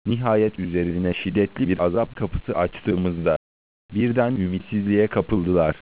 Nihayet üzerine şiddetli bir azap kapısı açtığımızda birden ümitsizliğe kapıldılar.